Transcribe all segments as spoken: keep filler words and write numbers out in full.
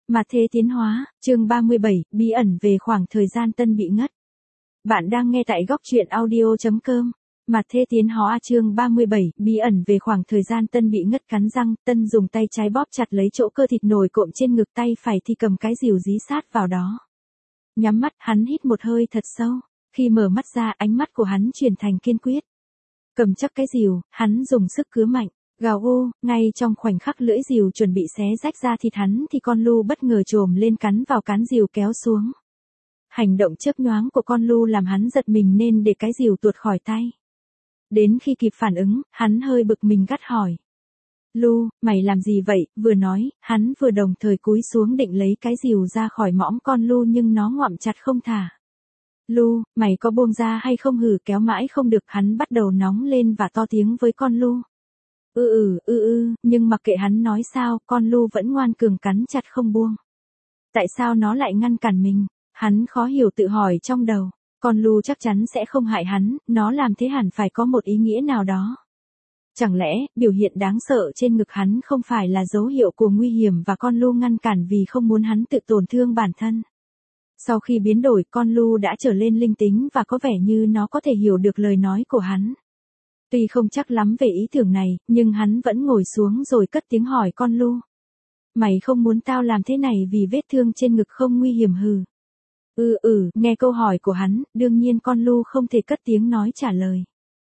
Mà thế tiến hóa, chương ba mươi bảy, bí ẩn về khoảng thời gian Tân bị ngất. Bạn đang nghe tại góc truyện audio.com. Mà thế tiến hóa chương ba mươi bảy, bí ẩn về khoảng thời gian Tân bị ngất. Cắn răng, Tân dùng tay trái bóp chặt lấy chỗ cơ thịt nổi cộm trên ngực, tay phải thì cầm cái rìu dí sát vào đó. Nhắm mắt, hắn hít một hơi thật sâu. Khi mở mắt ra, ánh mắt của hắn chuyển thành kiên quyết. Cầm chắc cái rìu, hắn dùng sức cứa mạnh. Gào ô, ngay trong khoảnh khắc lưỡi rìu chuẩn bị xé rách ra thịt hắn thì con lu bất ngờ trồm lên cắn vào cán rìu kéo xuống. Hành động chớp nhoáng của con lu làm hắn giật mình nên để cái rìu tuột khỏi tay. Đến khi kịp phản ứng, hắn hơi bực mình gắt hỏi. Lu, mày làm gì vậy? Vừa nói, hắn vừa đồng thời cúi xuống định lấy cái rìu ra khỏi mõm con lu nhưng nó ngoạm chặt không thả. Lu, mày có buông ra hay không? Hử, kéo mãi không được, hắn bắt đầu nóng lên và to tiếng với con lu. Ừ ừ ừ ừ, nhưng mặc kệ hắn nói sao, con lu vẫn ngoan cường cắn chặt không buông. Tại sao nó lại ngăn cản mình? Hắn khó hiểu tự hỏi trong đầu. Con lu chắc chắn sẽ không hại hắn, nó làm thế hẳn phải có một ý nghĩa nào đó. Chẳng lẽ, biểu hiện đáng sợ trên ngực hắn không phải là dấu hiệu của nguy hiểm và con lu ngăn cản vì không muốn hắn tự tổn thương bản thân? Sau khi biến đổi, con lu đã trở lên linh tính và có vẻ như nó có thể hiểu được lời nói của hắn. Tuy không chắc lắm về ý tưởng này, nhưng hắn vẫn ngồi xuống rồi cất tiếng hỏi con lu. Mày không muốn tao làm thế này vì vết thương trên ngực không nguy hiểm? Hừ. Ừ ừ, nghe câu hỏi của hắn, đương nhiên con lu không thể cất tiếng nói trả lời.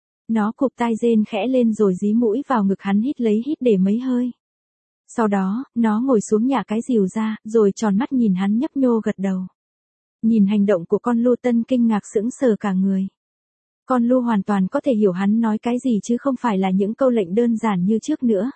Nó cụp tai rên khẽ lên rồi dí mũi vào ngực hắn, hít lấy hít để mấy hơi. Sau đó, nó ngồi xuống nhả cái rìu ra, rồi tròn mắt nhìn hắn nhấp nhô gật đầu. Nhìn hành động của con lu, Tân kinh ngạc sững sờ cả người. Con lu hoàn toàn có thể hiểu hắn nói cái gì chứ không phải là những câu lệnh đơn giản như trước nữa.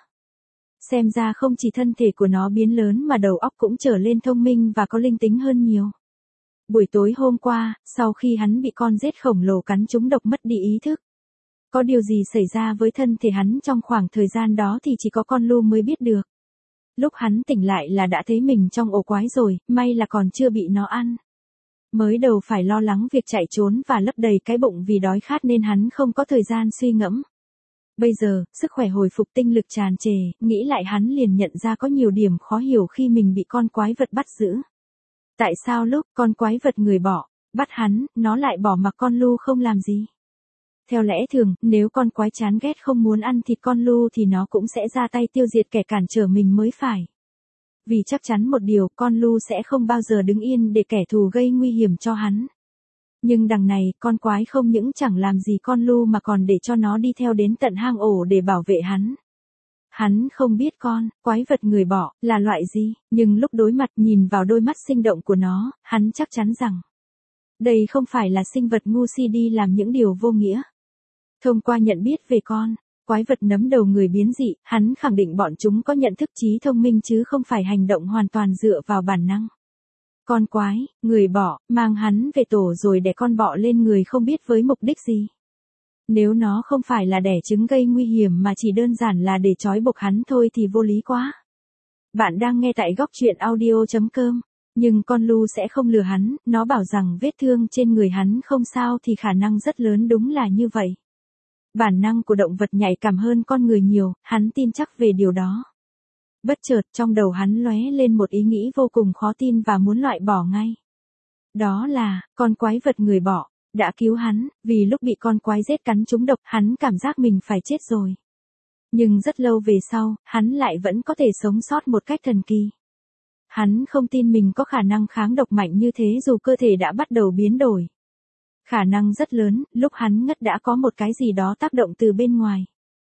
Xem ra không chỉ thân thể của nó biến lớn mà đầu óc cũng trở lên thông minh và có linh tính hơn nhiều. Buổi tối hôm qua, sau khi hắn bị con rết khổng lồ cắn trúng độc mất đi ý thức. Có điều gì xảy ra với thân thể hắn trong khoảng thời gian đó thì chỉ có con lu mới biết được. Lúc hắn tỉnh lại là đã thấy mình trong ổ quái rồi, may là còn chưa bị nó ăn. Mới đầu phải lo lắng việc chạy trốn và lấp đầy cái bụng vì đói khát nên hắn không có thời gian suy ngẫm. Bây giờ, sức khỏe hồi phục, tinh lực tràn trề, nghĩ lại hắn liền nhận ra có nhiều điểm khó hiểu khi mình bị con quái vật bắt giữ. Tại sao lúc con quái vật người bỏ, bắt hắn, nó lại bỏ mặc con lu không làm gì? Theo lẽ thường, nếu con quái chán ghét không muốn ăn thịt con lu thì nó cũng sẽ ra tay tiêu diệt kẻ cản trở mình mới phải. Vì chắc chắn một điều, con lu sẽ không bao giờ đứng yên để kẻ thù gây nguy hiểm cho hắn. Nhưng đằng này, con quái không những chẳng làm gì con lu mà còn để cho nó đi theo đến tận hang ổ để bảo vệ hắn. Hắn không biết con, quái vật người bỏ, là loại gì, nhưng lúc đối mặt nhìn vào đôi mắt sinh động của nó, hắn chắc chắn rằng đây không phải là sinh vật ngu si đi làm những điều vô nghĩa. Thông qua nhận biết về con quái vật nấm đầu người biến dị, hắn khẳng định bọn chúng có nhận thức trí thông minh chứ không phải hành động hoàn toàn dựa vào bản năng. Con quái, người bọ, mang hắn về tổ rồi đẻ con bọ lên người không biết với mục đích gì. Nếu nó không phải là đẻ trứng gây nguy hiểm mà chỉ đơn giản là để trói buộc hắn thôi thì vô lý quá. Bạn đang nghe tại góc truyện audio.com. Nhưng con lu sẽ không lừa hắn, nó bảo rằng vết thương trên người hắn không sao thì khả năng rất lớn đúng là như vậy. Bản năng của động vật nhạy cảm hơn con người nhiều, hắn tin chắc về điều đó. Bất chợt trong đầu hắn lóe lên một ý nghĩ vô cùng khó tin và muốn loại bỏ ngay. Đó là, con quái vật người bọ đã cứu hắn, vì lúc bị con quái rết cắn trúng độc, hắn cảm giác mình phải chết rồi. Nhưng rất lâu về sau, hắn lại vẫn có thể sống sót một cách thần kỳ. Hắn không tin mình có khả năng kháng độc mạnh như thế dù cơ thể đã bắt đầu biến đổi. Khả năng rất lớn, lúc hắn ngất đã có một cái gì đó tác động từ bên ngoài.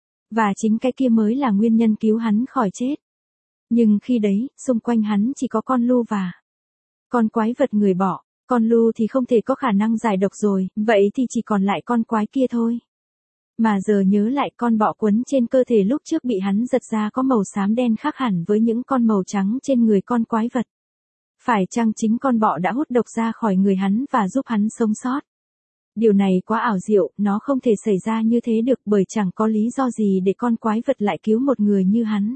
Và chính cái kia mới là nguyên nhân cứu hắn khỏi chết. Nhưng khi đấy, xung quanh hắn chỉ có con lu và con quái vật người bọ. Con lu thì không thể có khả năng giải độc rồi, vậy thì chỉ còn lại con quái kia thôi. Mà giờ nhớ lại, con bọ quấn trên cơ thể lúc trước bị hắn giật ra có màu xám đen khác hẳn với những con màu trắng trên người con quái vật. Phải chăng chính con bọ đã hút độc ra khỏi người hắn và giúp hắn sống sót? Điều này quá ảo diệu, nó không thể xảy ra như thế được bởi chẳng có lý do gì để con quái vật lại cứu một người như hắn.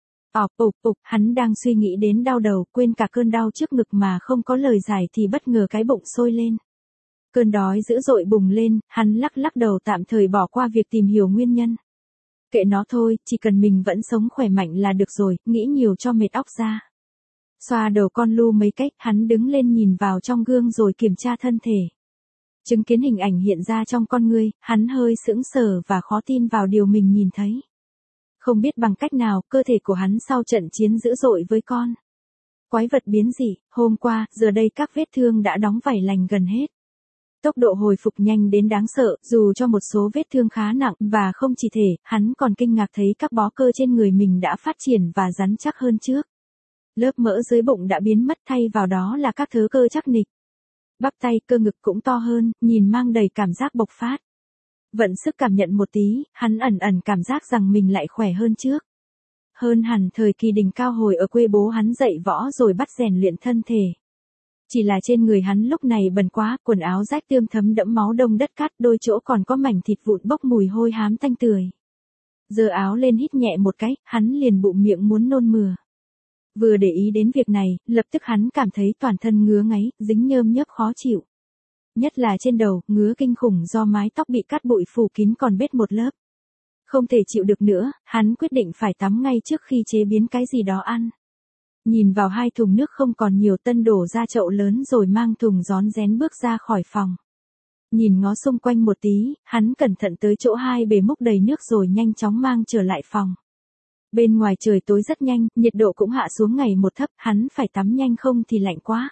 Ọc ục ục, hắn đang suy nghĩ đến đau đầu, quên cả cơn đau trước ngực mà không có lời giải thì bất ngờ cái bụng sôi lên. Cơn đói dữ dội bùng lên, hắn lắc lắc đầu tạm thời bỏ qua việc tìm hiểu nguyên nhân. Kệ nó thôi, chỉ cần mình vẫn sống khỏe mạnh là được rồi, nghĩ nhiều cho mệt óc ra. Xoa đầu con Lu mấy cách, hắn đứng lên nhìn vào trong gương rồi kiểm tra thân thể. Chứng kiến hình ảnh hiện ra trong con ngươi, hắn hơi sững sờ và khó tin vào điều mình nhìn thấy. Không biết bằng cách nào, cơ thể của hắn sau trận chiến dữ dội với con quái vật biến dị, hôm qua, giờ đây các vết thương đã đóng vảy lành gần hết. Tốc độ hồi phục nhanh đến đáng sợ, dù cho một số vết thương khá nặng, và không chỉ thể, hắn còn kinh ngạc thấy các bó cơ trên người mình đã phát triển và rắn chắc hơn trước. Lớp mỡ dưới bụng đã biến mất, thay vào đó là các thớ cơ chắc nịch. Bắp tay, cơ ngực cũng to hơn, nhìn mang đầy cảm giác bộc phát. Vận sức cảm nhận một tí, hắn ẩn ẩn cảm giác rằng mình lại khỏe hơn trước. Hơn hẳn thời kỳ đỉnh cao hồi ở quê bố hắn dạy võ rồi bắt rèn luyện thân thể. Chỉ là trên người hắn lúc này bẩn quá, quần áo rách tươm thấm đẫm máu đông đất cát, đôi chỗ còn có mảnh thịt vụn bốc mùi hôi hám tanh tưởi. Giơ áo lên hít nhẹ một cái, hắn liền bụng miệng muốn nôn mửa. Vừa để ý đến việc này, lập tức hắn cảm thấy toàn thân ngứa ngáy, dính nhơm nhớp khó chịu. Nhất là trên đầu, ngứa kinh khủng do mái tóc bị cát bụi phủ kín còn bết một lớp. Không thể chịu được nữa, hắn quyết định phải tắm ngay trước khi chế biến cái gì đó ăn. Nhìn vào hai thùng nước không còn nhiều, Tân đổ ra chậu lớn rồi mang thùng rón rén bước ra khỏi phòng. Nhìn ngó xung quanh một tí, hắn cẩn thận tới chỗ hai bể múc đầy nước rồi nhanh chóng mang trở lại phòng. Bên ngoài trời tối rất nhanh, nhiệt độ cũng hạ xuống ngày một thấp, hắn phải tắm nhanh không thì lạnh quá.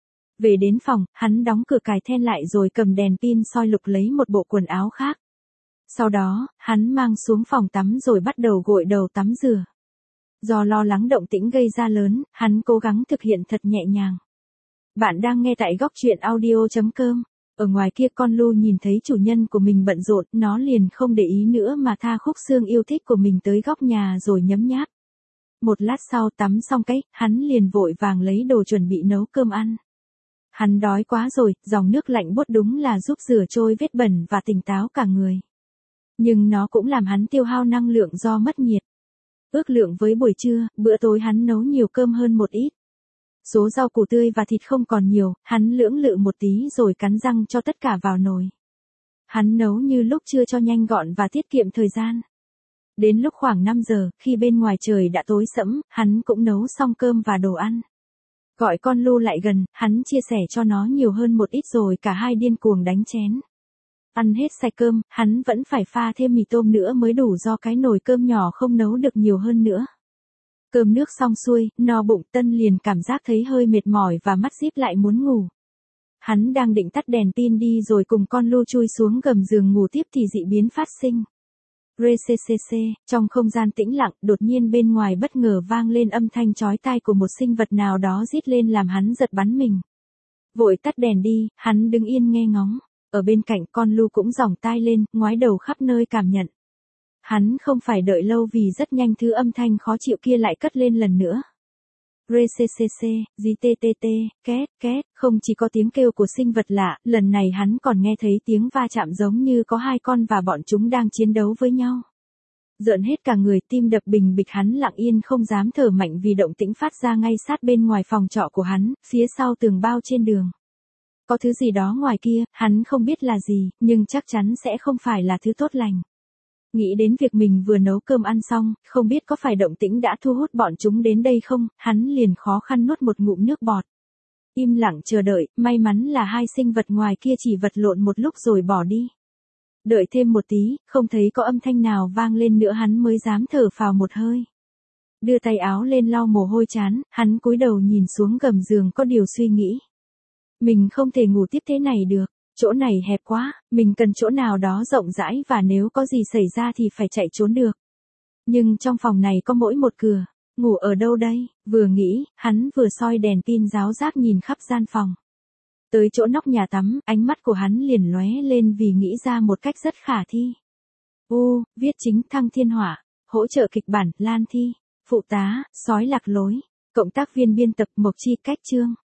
Về đến phòng, hắn đóng cửa cài then lại rồi cầm đèn pin soi lục lấy một bộ quần áo khác. Sau đó, hắn mang xuống phòng tắm rồi bắt đầu gội đầu tắm rửa. Do lo lắng động tĩnh gây ra lớn, hắn cố gắng thực hiện thật nhẹ nhàng. Bạn đang nghe tại góc truyện audio chấm com. Ở ngoài kia con Lu nhìn thấy chủ nhân của mình bận rộn, nó liền không để ý nữa mà tha khúc xương yêu thích của mình tới góc nhà rồi nhấm nháp. Một lát sau tắm xong cái, hắn liền vội vàng lấy đồ chuẩn bị nấu cơm ăn. Hắn đói quá rồi, dòng nước lạnh buốt đúng là giúp rửa trôi vết bẩn và tỉnh táo cả người. Nhưng nó cũng làm hắn tiêu hao năng lượng do mất nhiệt. Ước lượng với buổi trưa, bữa tối hắn nấu nhiều cơm hơn một ít. Số rau củ tươi và thịt không còn nhiều, hắn lưỡng lự một tí rồi cắn răng cho tất cả vào nồi. Hắn nấu như lúc trưa cho nhanh gọn và tiết kiệm thời gian. Đến lúc khoảng năm giờ, khi bên ngoài trời đã tối sẫm, hắn cũng nấu xong cơm và đồ ăn. Gọi con Lu lại gần, hắn chia sẻ cho nó nhiều hơn một ít rồi cả hai điên cuồng đánh chén. Ăn hết sạch cơm, hắn vẫn phải pha thêm mì tôm nữa mới đủ do cái nồi cơm nhỏ không nấu được nhiều hơn nữa. Cơm nước xong xuôi, no bụng, Tân liền cảm giác thấy hơi mệt mỏi và mắt díp lại muốn ngủ. Hắn đang định tắt đèn pin đi rồi cùng con Lu chui xuống gầm giường ngủ tiếp thì dị biến phát sinh. Rê xê xê xê, trong không gian tĩnh lặng, đột nhiên bên ngoài bất ngờ vang lên âm thanh chói tai của một sinh vật nào đó rít lên làm hắn giật bắn mình. Vội tắt đèn đi, hắn đứng yên nghe ngóng. Ở bên cạnh con Lu cũng giỏng tai lên, ngoái đầu khắp nơi cảm nhận. Hắn không phải đợi lâu vì rất nhanh thứ âm thanh khó chịu kia lại cất lên lần nữa. Rê xê xê xê, dí tê tê tê, két, két, không chỉ có tiếng kêu của sinh vật lạ, lần này hắn còn nghe thấy tiếng va chạm giống như có hai con và bọn chúng đang chiến đấu với nhau. Rợn hết cả người, tim đập bình bịch, hắn lặng yên không dám thở mạnh vì động tĩnh phát ra ngay sát bên ngoài phòng trọ của hắn, phía sau tường bao trên đường. Có thứ gì đó ngoài kia, hắn không biết là gì, nhưng chắc chắn sẽ không phải là thứ tốt lành. Nghĩ đến việc mình vừa nấu cơm ăn xong, không biết có phải động tĩnh đã thu hút bọn chúng đến đây không, hắn liền khó khăn nuốt một ngụm nước bọt. Im lặng chờ đợi, may mắn là hai sinh vật ngoài kia chỉ vật lộn một lúc rồi bỏ đi. Đợi thêm một tí, không thấy có âm thanh nào vang lên nữa hắn mới dám thở phào một hơi. Đưa tay áo lên lau mồ hôi trán, hắn cúi đầu nhìn xuống gầm giường có điều suy nghĩ. Mình không thể ngủ tiếp thế này được, chỗ này hẹp quá, mình cần chỗ nào đó rộng rãi và nếu có gì xảy ra thì phải chạy trốn được. Nhưng trong phòng này có mỗi một cửa, ngủ ở đâu đây? Vừa nghĩ, hắn vừa soi đèn pin ráo rác nhìn khắp gian phòng. Tới chỗ nóc nhà tắm, ánh mắt của hắn liền lóe lên vì nghĩ ra một cách rất khả thi. U, viết chính Thăng Thiên Hỏa, hỗ trợ kịch bản Lan Thi, phụ tá, sói lạc lối, cộng tác viên biên tập Mộc Chi, cách chương.